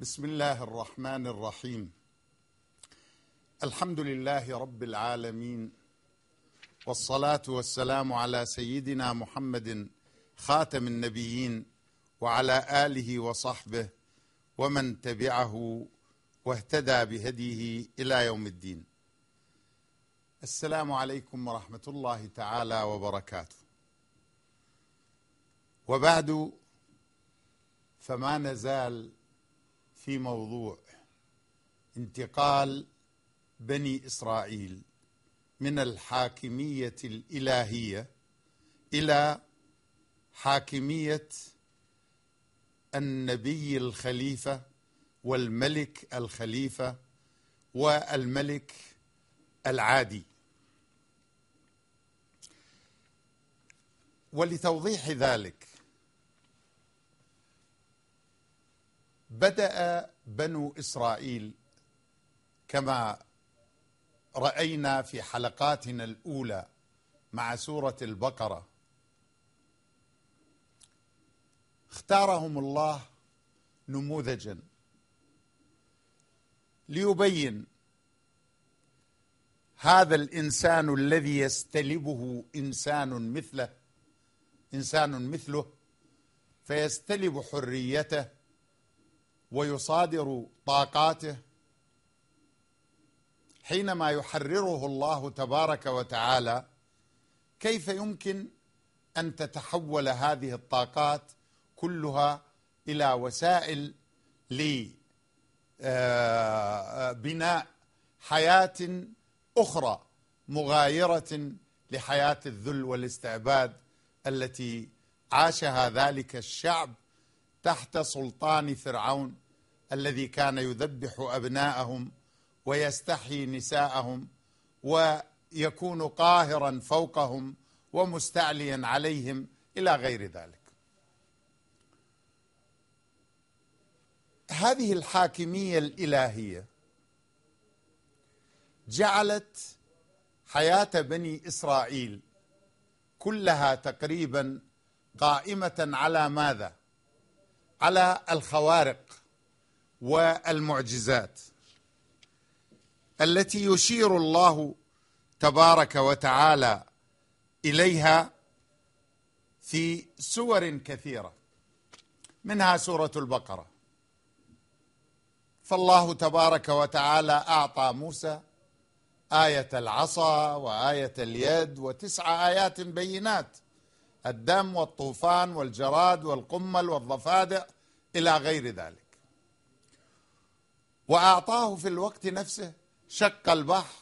بسم الله الرحمن الرحيم. الحمد لله رب العالمين، والصلاة والسلام على سيدنا محمد خاتم النبيين وعلى آله وصحبه ومن تبعه واهتدى بهديه إلى يوم الدين. السلام عليكم ورحمة الله تعالى وبركاته. وبعد، فما نزال في موضوع انتقال بني إسرائيل من الحاكمية الإلهية إلى حاكمية النبي الخليفة والملك الخليفة والملك العادي. ولتوضيح ذلك، بدأ بنو إسرائيل كما رأينا في حلقاتنا الأولى مع سورة البقرة، اختارهم الله نموذجا ليبين هذا الإنسان الذي يستلبه إنسان مثله فيستلب حريته ويصادر طاقاته. حينما يحرره الله تبارك وتعالى، كيف يمكن أن تتحول هذه الطاقات كلها إلى وسائل لبناء حياة أخرى مغايرة لحياة الذل والاستعباد التي عاشها ذلك الشعب تحت سلطان فرعون الذي كان يذبح أبناءهم ويستحيي نساءهم ويكون قاهرا فوقهم ومستعليا عليهم إلى غير ذلك. هذه الحاكمية الإلهية جعلت حياة بني إسرائيل كلها تقريبا قائمة على ماذا؟ على الخوارق والمعجزات التي يشير الله تبارك وتعالى إليها في سور كثيرة، منها سورة البقرة. فالله تبارك وتعالى أعطى موسى آية العصا وآية اليد و9 آيات بينات: الدم والطوفان والجراد والقمل والضفادع إلى غير ذلك. وأعطاه في الوقت نفسه شق البحر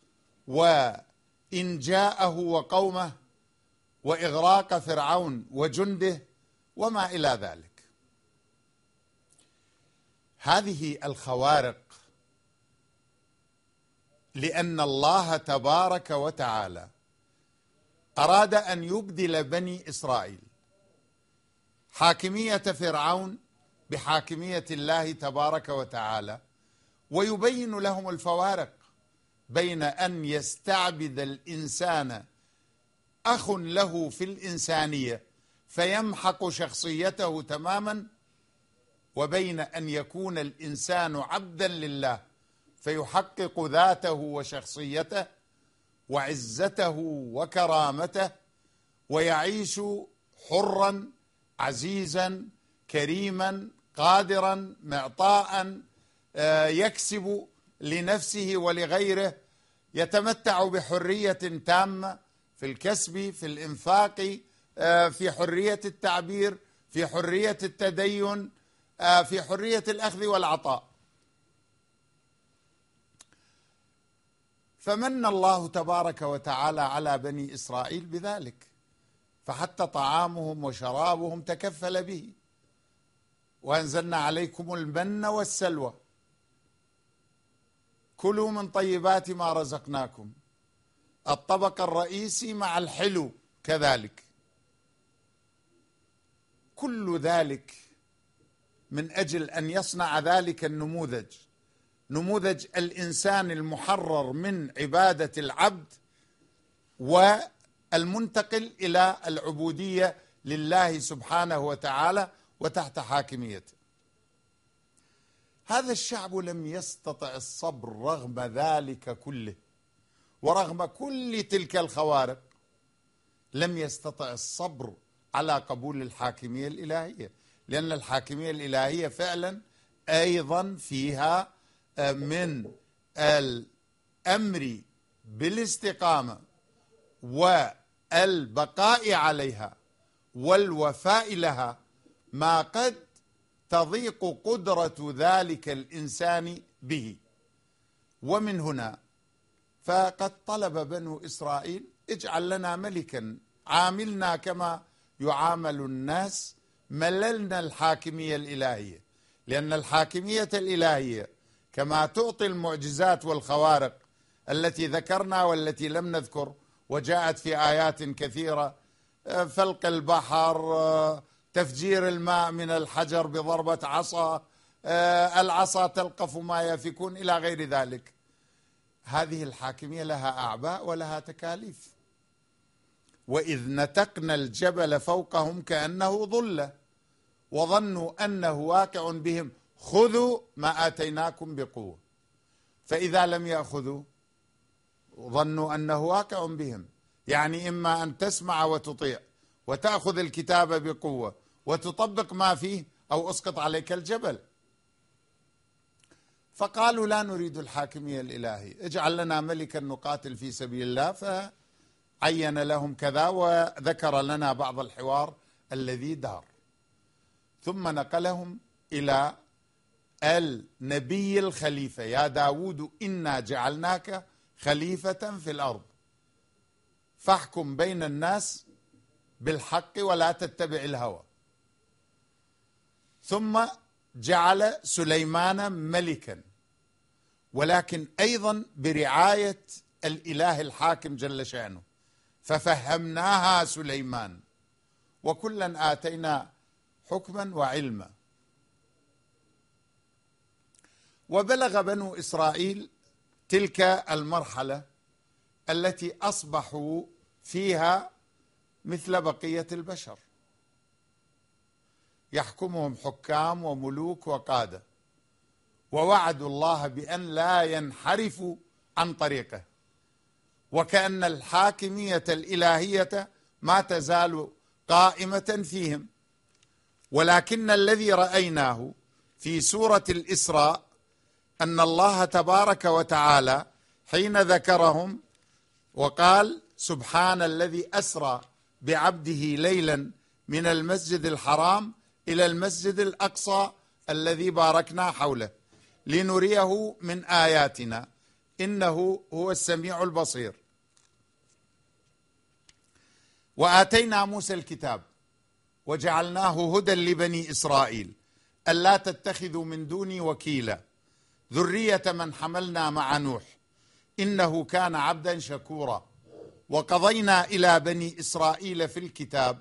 وإنجاءه وقومه وإغراق فرعون وجنده وما إلى ذلك. هذه الخوارق لأن الله تبارك وتعالى أراد أن يبدل بني إسرائيل حاكمية فرعون بحاكمية الله تبارك وتعالى، ويبين لهم الفوارق بين أن يستعبد الإنسان أخ له في الإنسانية فيمحق شخصيته تماما، وبين أن يكون الإنسان عبدا لله فيحقق ذاته وشخصيته وعزته وكرامته ويعيش حرا عزيزا كريما قادرا معطاء، يكسب لنفسه ولغيره، يتمتع بحرية تامة في الكسب، في الإنفاق، في حرية التعبير، في حرية التدين، في حرية الأخذ والعطاء. فمن الله تبارك وتعالى على بني إسرائيل بذلك، فحتى طعامهم وشرابهم تكفل به. وأنزلنا عليكم المن والسلوى كلوا من طيبات ما رزقناكم. الطبق الرئيسي مع الحلو كذلك. كل ذلك من أجل أن يصنع ذلك نموذج الإنسان المحرر من عبادة العبد والمنتقل إلى العبودية لله سبحانه وتعالى وتحت حاكميته. هذا الشعب لم يستطع الصبر رغم ذلك كله، ورغم كل تلك الخوارق لم يستطع الصبر على قبول الحاكمية الإلهية، لأن الحاكمية الإلهية فعلا أيضا فيها من الأمر بالاستقامة والبقاء عليها والوفاء لها ما قد تضيق قدرة ذلك الإنسان به. ومن هنا فقد طلب بنو إسرائيل: اجعل لنا ملكا عاملنا كما يعامل الناس، مللنا الحاكمية الإلهية. لأن الحاكمية الإلهية كما تعطي المعجزات والخوارق التي ذكرنا والتي لم نذكر وجاءت في آيات كثيرة، فلق البحر، تفجير الماء من الحجر بضربة عصا، العصا تلقف ما يفكون إلى غير ذلك، هذه الحاكمية لها أعباء ولها تكاليف. وإذ نتقنا الجبل فوقهم كأنه ظلة وظنوا أنه واقع بهم خذوا ما آتيناكم بقوة. فإذا لم يأخذوا ظنوا أنه واقع بهم، يعني إما أن تسمع وتطيع وتأخذ الكتاب بقوة وتطبق ما فيه، أو أسقط عليك الجبل. فقالوا: لا نريد الحاكمية الإلهية، اجعل لنا ملكا نقاتل في سبيل الله. فعين لهم كذا وذكر لنا بعض الحوار الذي دار، ثم نقلهم إلى النبي الخليفة: يا داود إنا جعلناك خليفة في الأرض فاحكم بين الناس بالحق ولا تتبع الهوى. ثم جعل سليمان ملكا، ولكن أيضا برعاية الإله الحاكم جل شأنه، ففهمناها سليمان وكلا آتينا حكما وعلما. وبلغ بنو إسرائيل تلك المرحلة التي أصبحوا فيها مثل بقية البشر، يحكمهم حكام وملوك وقادة، ووعدوا الله بأن لا ينحرفوا عن طريقه، وكأن الحاكمية الإلهية ما تزال قائمة فيهم. ولكن الذي رأيناه في سورة الإسراء أن الله تبارك وتعالى حين ذكرهم وقال: سبحان الذي أسرى بعبده ليلا من المسجد الحرام إلى المسجد الأقصى الذي باركنا حوله لنريه من آياتنا إنه هو السميع البصير. وآتينا موسى الكتاب وجعلناه هدى لبني إسرائيل ألا تتخذوا من دوني وكيلا ذرية من حملنا مع نوح إنه كان عبدا شكورا. وقضينا إلى بني إسرائيل في الكتاب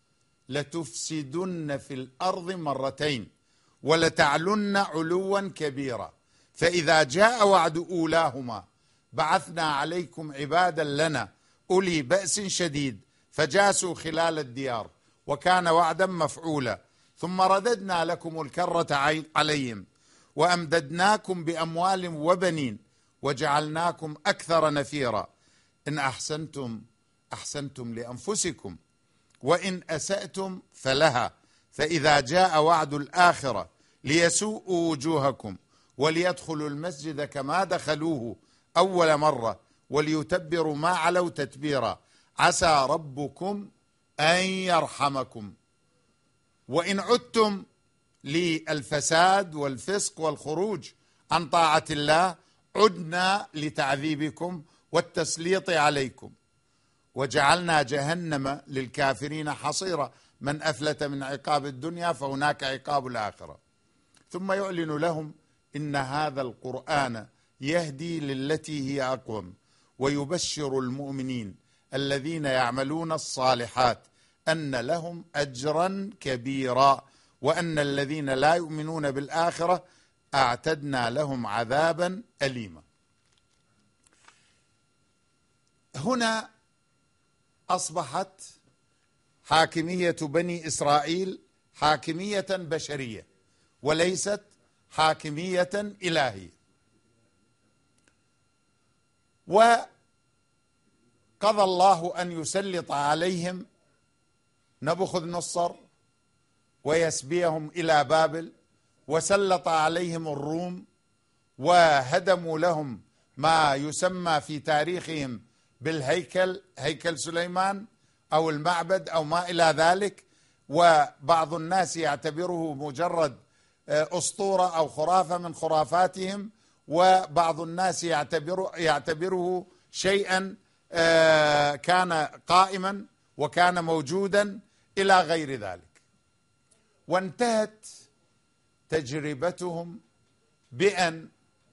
لتفسدن في الأرض مرتين ولتعلن علوا كبيرا فإذا جاء وعد أولاهما بعثنا عليكم عبادا لنا أولي بأس شديد فجاسوا خلال الديار وكان وعدا مفعولا ثم رددنا لكم الكرة عليهم وأمددناكم بأموال وبنين وجعلناكم أكثر نفيرا إن أحسنتم أحسنتم لأنفسكم وإن أسأتم فلها فإذا جاء وعد الآخرة ليسوءوا وجوهكم وليدخلوا المسجد كما دخلوه أول مرة وليتبروا ما علوا تتبيرا عسى ربكم أن يرحمكم وإن عدتم للفساد والفسق والخروج عن طاعة الله عدنا لتعذيبكم والتسليط عليكم وجعلنا جهنم للكافرين حصيرا من أفلت من عقاب الدنيا فهناك عقاب الآخرة. ثم يعلن لهم إن هذا القرآن يهدي للتي هي أقوم ويبشر المؤمنين الذين يعملون الصالحات أن لهم أجرا كبيرا وأن الذين لا يؤمنون بالآخرة أعتدنا لهم عذابا أليما. هنا أصبحت حاكمية بني إسرائيل حاكمية بشرية وليست حاكمية إلهية. وقضى الله أن يسلط عليهم نبوخذ نصر ويسبيهم إلى بابل، وسلط عليهم الروم وهدموا لهم ما يسمى في تاريخهم بالهيكل، هيكل سليمان أو المعبد أو ما إلى ذلك، وبعض الناس يعتبره مجرد أسطورة أو خرافة من خرافاتهم، وبعض الناس يعتبره شيئا كان قائما وكان موجودا إلى غير ذلك. وانتهت تجربتهم بأن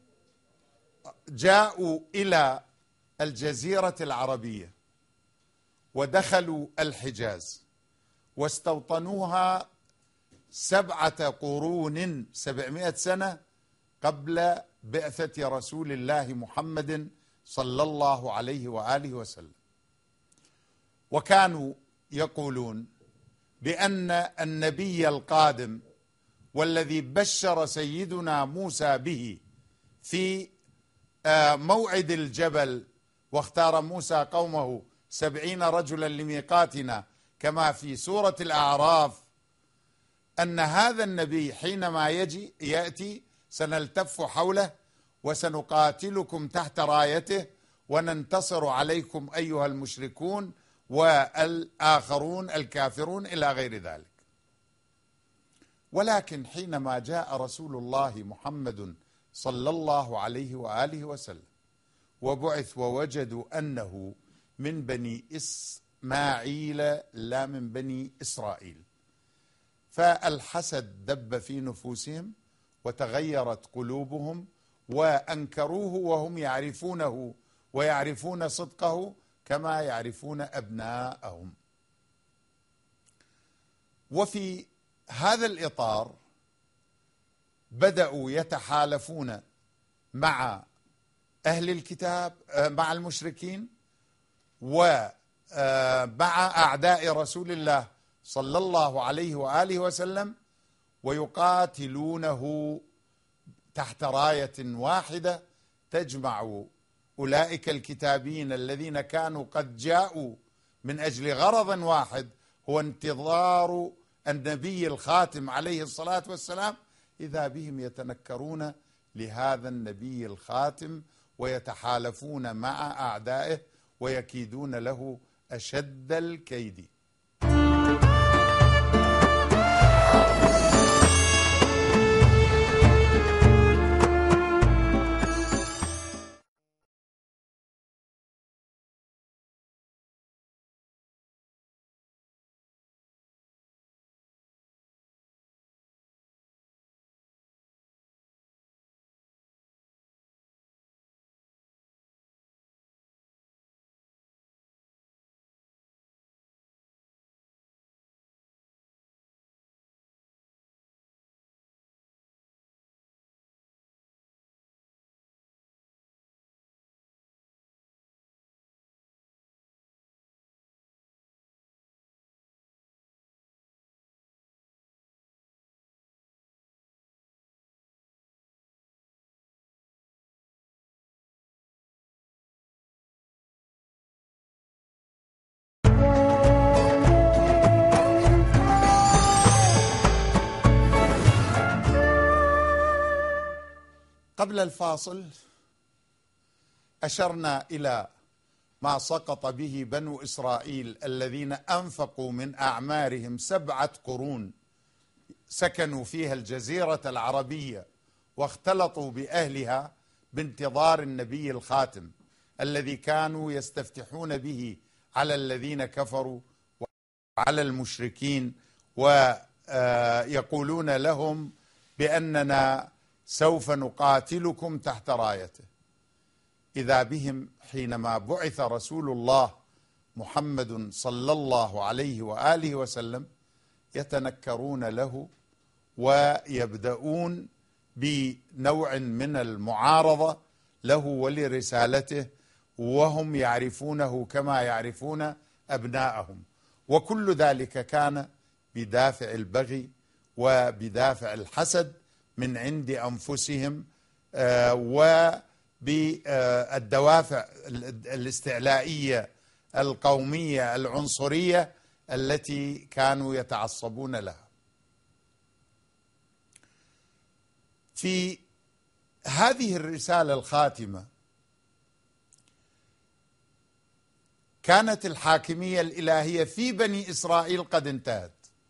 جاءوا إلى الجزيرة العربية ودخلوا الحجاز واستوطنوها 7 قرون 700 سنة قبل بعثة رسول الله محمد صلى الله عليه وآله وسلم. وكانوا يقولون بأن النبي القادم والذي بشر سيدنا موسى به في موعد الجبل، واختار موسى قومه 70 رجلا لميقاتنا كما في سورة الأعراف، أن هذا النبي حينما يأتي سنلتف حوله وسنقاتلكم تحت رايته وننتصر عليكم أيها المشركون والآخرون الكافرون إلى غير ذلك. ولكن حينما جاء رسول الله محمد صلى الله عليه وآله وسلم وبعث ووجدوا أنه من بني إسماعيل لا من بني إسرائيل، فالحسد دب في نفوسهم وتغيرت قلوبهم وأنكروه وهم يعرفونه ويعرفون صدقه كما يعرفون أبناءهم. وفي هذا الإطار بدأوا يتحالفون مع أهل الكتاب، مع المشركين ومع أعداء رسول الله صلى الله عليه وآله وسلم، ويقاتلونه تحت راية واحدة تجمع أولئك الكتابيين الذين كانوا قد جاءوا من أجل غرض واحد هو انتظار النبي الخاتم عليه الصلاة والسلام، إذا بهم يتنكرون لهذا النبي الخاتم ويتحالفون مع أعدائه ويكيدون له أشد الكيد. قبل الفاصل أشرنا إلى ما سقط به بنو إسرائيل الذين أنفقوا من أعمارهم 7 قرون سكنوا فيها الجزيرة العربية واختلطوا بأهلها بانتظار النبي الخاتم الذي كانوا يستفتحون به على الذين كفروا وعلى المشركين، ويقولون لهم بأننا سوف نقاتلكم تحت رايته. إذا بهم حينما بعث رسول الله محمد صلى الله عليه وآله وسلم يتنكرون له ويبدأون بنوع من المعارضة له ولرسالته، وهم يعرفونه كما يعرفون أبناءهم، وكل ذلك كان بدافع البغي وبدافع الحسد من عند أنفسهم وبالدوافع الاستعلائية القومية العنصرية التي كانوا يتعصبون لها. في هذه الرسالة الخاتمة كانت الحاكمية الإلهية في بني إسرائيل قد انتهت،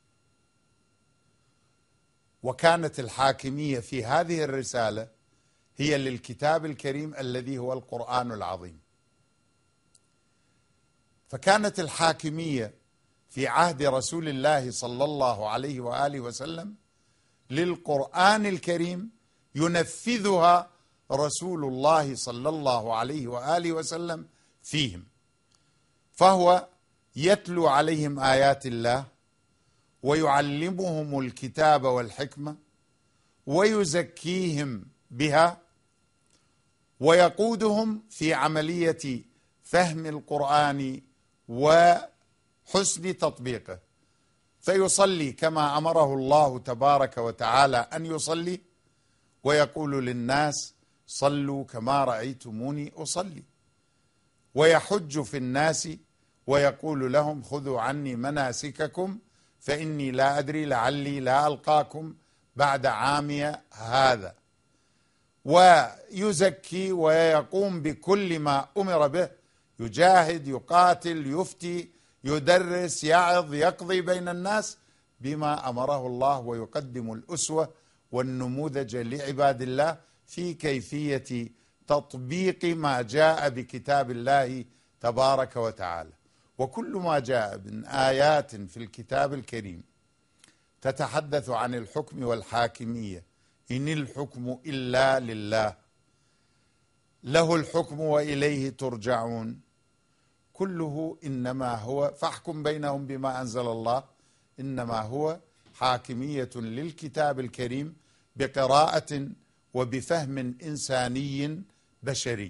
وكانت الحاكمية في هذه الرسالة هي للكتاب الكريم الذي هو القرآن العظيم. فكانت الحاكمية في عهد رسول الله صلى الله عليه وآله وسلم للقرآن الكريم ينفذها رسول الله صلى الله عليه وآله وسلم فيهم، فهو يتلو عليهم آيات الله ويعلمهم الكتاب والحكمة ويزكيهم بها ويقودهم في عملية فهم القرآن وحسن تطبيقه، فيصلي كما أمره الله تبارك وتعالى أن يصلي، ويقول للناس صلوا كما رأيتموني أصلي، ويحج في الناس ويقول لهم خذوا عني مناسككم فإني لا أدري لعلي لا ألقاكم بعد عامي هذا، ويزكي ويقوم بكل ما أمر به، يجاهد، يقاتل، يفتي، يدرس، يعظ، يقضي بين الناس بما أمره الله، ويقدم الأسوة والنموذج لعباد الله في كيفية تطبيق ما جاء بكتاب الله تبارك وتعالى. وكل ما جاء من آيات في الكتاب الكريم تتحدث عن الحكم والحاكمية، إن الحكم إلا لله، له الحكم وإليه ترجعون، كله إنما هو فاحكم بينهم بما أنزل الله، إنما هو حاكمية للكتاب الكريم بقراءة وبفهم إنساني بشري.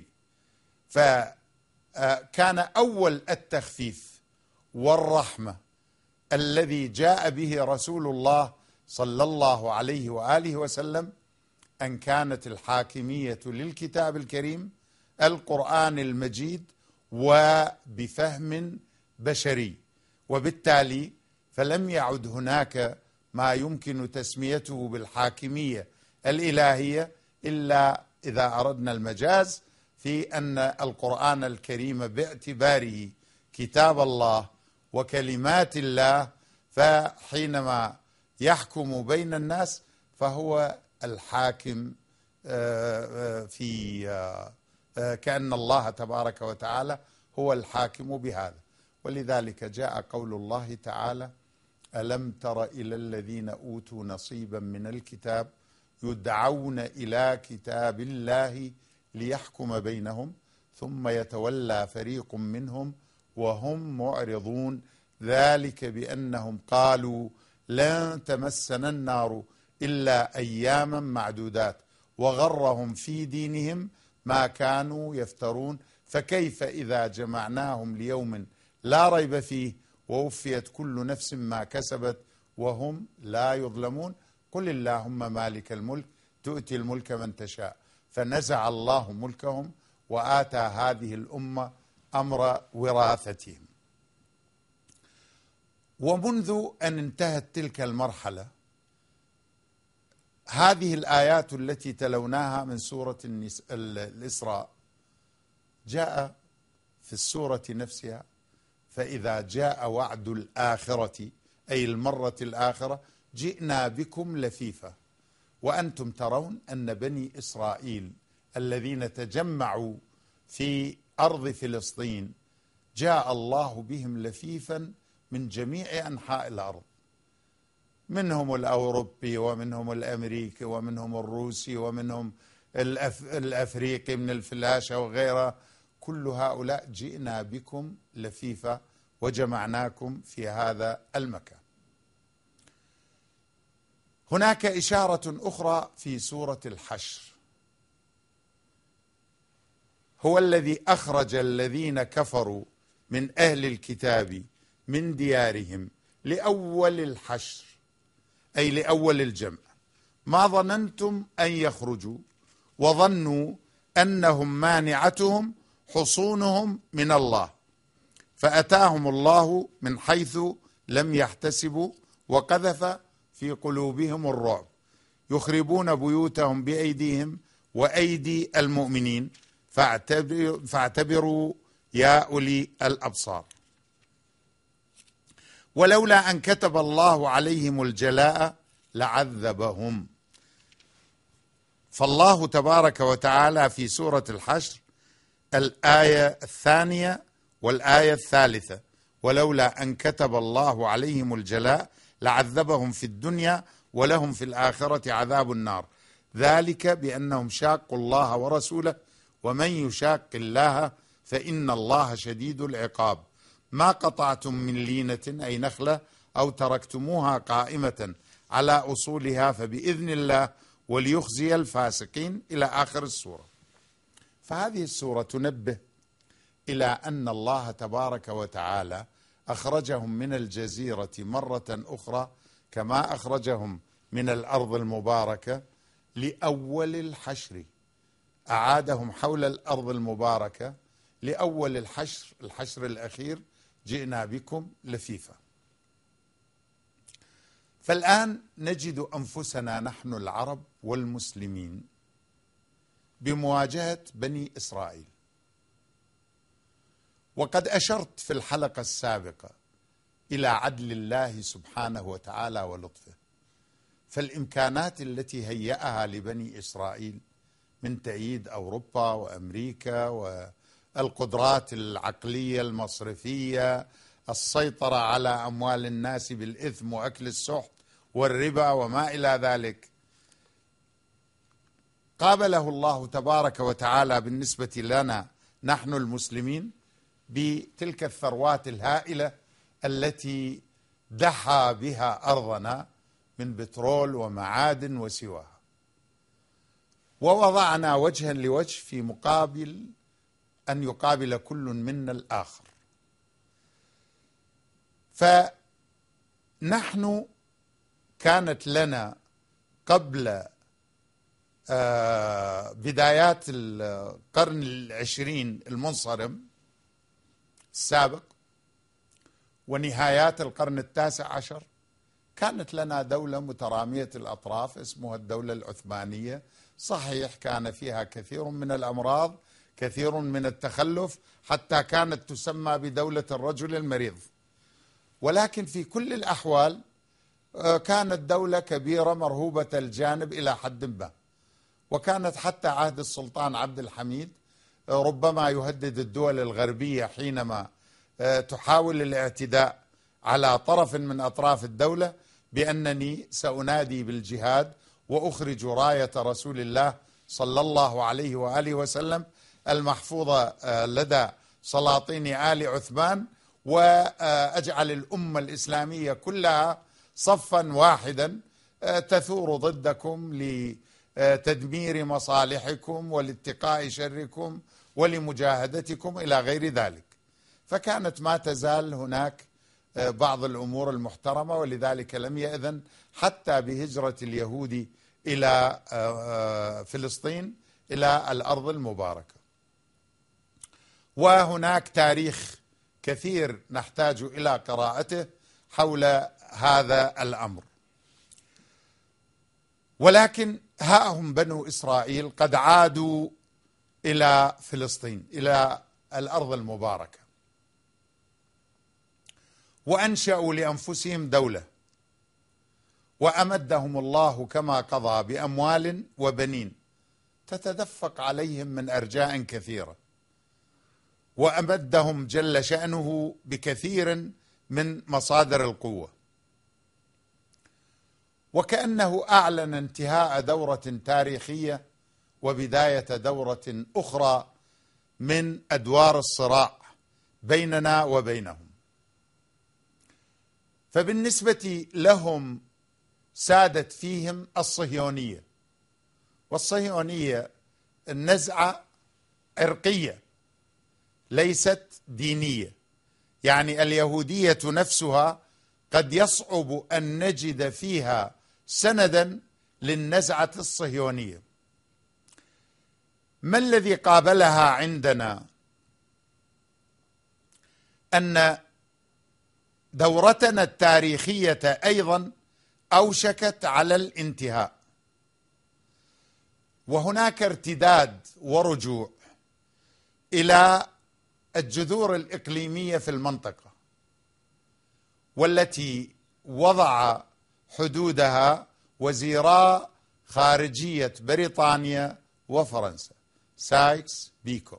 فكان أول التخفيف والرحمة الذي جاء به رسول الله صلى الله عليه وآله وسلم أن كانت الحاكمية للكتاب الكريم القرآن المجيد وبفهم بشري، وبالتالي فلم يعد هناك ما يمكن تسميته بالحاكمية الإلهية إلا إذا أردنا المجاز في أن القرآن الكريم باعتباره كتاب الله وكلمات الله، فحينما يحكم بين الناس فهو الحاكم في كأن الله تبارك وتعالى هو الحاكم بهذا. ولذلك جاء قول الله تعالى ألم تر إلى الذين أوتوا نصيبا من الكتاب يدعون إلى كتاب الله ليحكم بينهم ثم يتولى فريق منهم وهم معرضون ذلك بأنهم قالوا لن تمسنا النار إلا أياما معدودات وغرهم في دينهم ما كانوا يفترون فكيف إذا جمعناهم ليوم لا ريب فيه ووفيت كل نفس ما كسبت وهم لا يظلمون قل اللهم مالك الملك تؤتي الملك من تشاء. فنزع الله ملكهم وآتى هذه الأمة أمر وراثتهم. ومنذ أن انتهت تلك المرحلة هذه الآيات التي تلوناها من سورة الإسراء جاء في السورة نفسها فإذا جاء وعد الآخرة أي المرة الآخرة جئنا بكم لفيفا وأنتم ترون أن بني إسرائيل الذين تجمعوا في أرض فلسطين جاء الله بهم لفيفا من جميع أنحاء الأرض، منهم الأوروبي ومنهم الأمريكي ومنهم الروسي ومنهم الأفريقي من الفلاشة وغيرها، كل هؤلاء جئنا بكم لفيفا وجمعناكم في هذا المكان. هناك إشارة أخرى في سورة الحشر، هو الذي أخرج الذين كفروا من أهل الكتاب من ديارهم لأول الحشر أي لأول الجمع ما ظننتم أن يخرجوا وظنوا أنهم مانعتهم حصونهم من الله فأتاهم الله من حيث لم يحتسبوا وقذف في قلوبهم الرعب يخربون بيوتهم بأيديهم وأيدي المؤمنين فاعتبروا يا أولي الأبصار. ولولا أن كتب الله عليهم الجلاء لعذبهم. فالله تبارك وتعالى في سورة الحشر الآية 2 والآية 3 ولولا أن كتب الله عليهم الجلاء لعذبهم في الدنيا ولهم في الآخرة عذاب النار ذلك بأنهم شاقوا الله ورسوله ومن يشاق الله فإن الله شديد العقاب ما قطعتم من لينة أي نخلة أو تركتموها قائمة على أصولها فبإذن الله وليخزي الفاسقين إلى آخر السورة. فهذه السورة تنبه إلى أن الله تبارك وتعالى أخرجهم من الجزيرة مرة أخرى كما أخرجهم من الأرض المباركة لأول الحشر، أعادهم حول الأرض المباركة لأول الحشر الأخير جئنا بكم لفيفا. فالآن نجد أنفسنا نحن العرب والمسلمين بمواجهة بني إسرائيل. وقد أشرت في الحلقة السابقة إلى عدل الله سبحانه وتعالى ولطفه، فالإمكانات التي هيأها لبني إسرائيل من تأييد أوروبا وأمريكا والقدرات العقلية المصرفية، السيطرة على أموال الناس بالإثم وأكل السحت والربا وما إلى ذلك، قابله الله تبارك وتعالى بالنسبة لنا نحن المسلمين بتلك الثروات الهائلة التي دحى بها أرضنا من بترول ومعادن وسواها، ووضعنا وجها لوجه في مقابل أن يقابل كل منا الآخر. فنحن كانت لنا قبل بدايات القرن العشرين المنصرم السابق ونهايات القرن التاسع عشر كانت لنا دولة مترامية الأطراف اسمها الدولة العثمانية. صحيح كان فيها كثير من الأمراض، كثير من التخلف، حتى كانت تسمى بدولة الرجل المريض، ولكن في كل الأحوال كانت دولة كبيرة مرهوبة الجانب إلى حد ما، وكانت حتى عهد السلطان عبد الحميد ربما يهدد الدول الغربية حينما تحاول الاعتداء على طرف من أطراف الدولة بأنني سأنادي بالجهاد وأخرج راية رسول الله صلى الله عليه وآله وسلم المحفوظة لدى سلاطين آل عثمان، وأجعل الأمة الإسلامية كلها صفا واحدا تثور ضدكم لتدمير مصالحكم ولاتقاء شركم ولمجاهدتكم إلى غير ذلك. فكانت ما تزال هناك بعض الأمور المحترمة، ولذلك لم يأذن حتى بهجرة اليهود إلى فلسطين إلى الأرض المباركة. وهناك تاريخ كثير نحتاج إلى قراءته حول هذا الأمر. ولكن ها هم بنو إسرائيل قد عادوا إلى فلسطين إلى الأرض المباركة، وأنشأوا لأنفسهم دولة، وأمدهم الله كما قضى بأموال وبنين تتدفق عليهم من أرجاء كثيرة، وأمدهم جل شأنه بكثير من مصادر القوة، وكأنه أعلن انتهاء دورة تاريخية وبداية دورة أخرى من أدوار الصراع بيننا وبينهم. فبالنسبة لهم سادت فيهم الصهيونية، والصهيونية النزعة عرقية ليست دينية، يعني اليهودية نفسها قد يصعب أن نجد فيها سندا للنزعة الصهيونية. ما الذي قابلها عندنا؟ أن دورتنا التاريخية أيضا أوشكت على الانتهاء، وهناك ارتداد ورجوع إلى الجذور الإقليمية في المنطقة، والتي وضع حدودها وزيرا خارجية بريطانيا وفرنسا سايكس بيكو.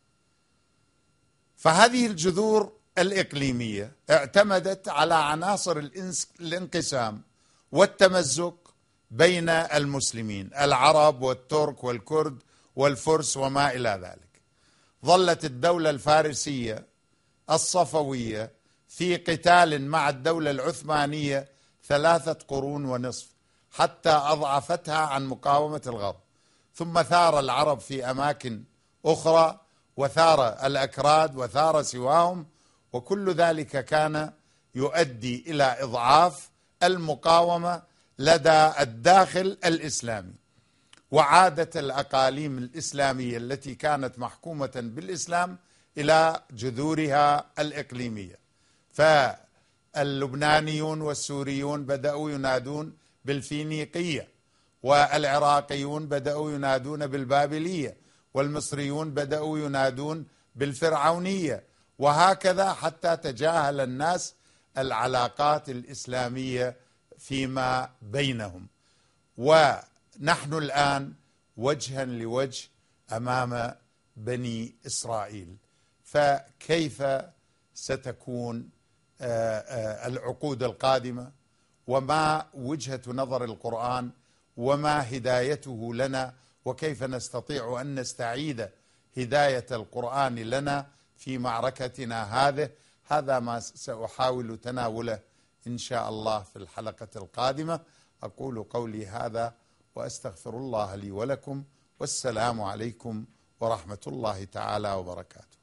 فهذه الجذور الإقليمية اعتمدت على عناصر الانقسام والتمزق بين المسلمين العرب والترك والكرد والفرس وما إلى ذلك. ظلت الدولة الفارسية الصفوية في قتال مع الدولة العثمانية 3 قرون ونصف حتى أضعفتها عن مقاومة الغرب، ثم ثار العرب في أماكن أخرى، وثار الأكراد وثار سواهم، وكل ذلك كان يؤدي إلى إضعاف المقاومة لدى الداخل الإسلامي. وعادت الأقاليم الإسلامية التي كانت محكومة بالإسلام إلى جذورها الإقليمية، فاللبنانيون والسوريون بدأوا ينادون بالفينيقية، والعراقيون بدأوا ينادون بالبابلية، والمصريون بدأوا ينادون بالفرعونية، وهكذا حتى تجاهل الناس العلاقات الإسلامية فيما بينهم. ونحن الآن وجها لوجه أمام بني إسرائيل، فكيف ستكون العقود القادمة؟ وما وجهة نظر القرآن؟ وما هدايته لنا؟ وكيف نستطيع أن نستعيد هداية القرآن لنا في معركتنا هذا ما سأحاول تناوله إن شاء الله في الحلقة القادمة. أقول قولي هذا وأستغفر الله لي ولكم، والسلام عليكم ورحمة الله تعالى وبركاته.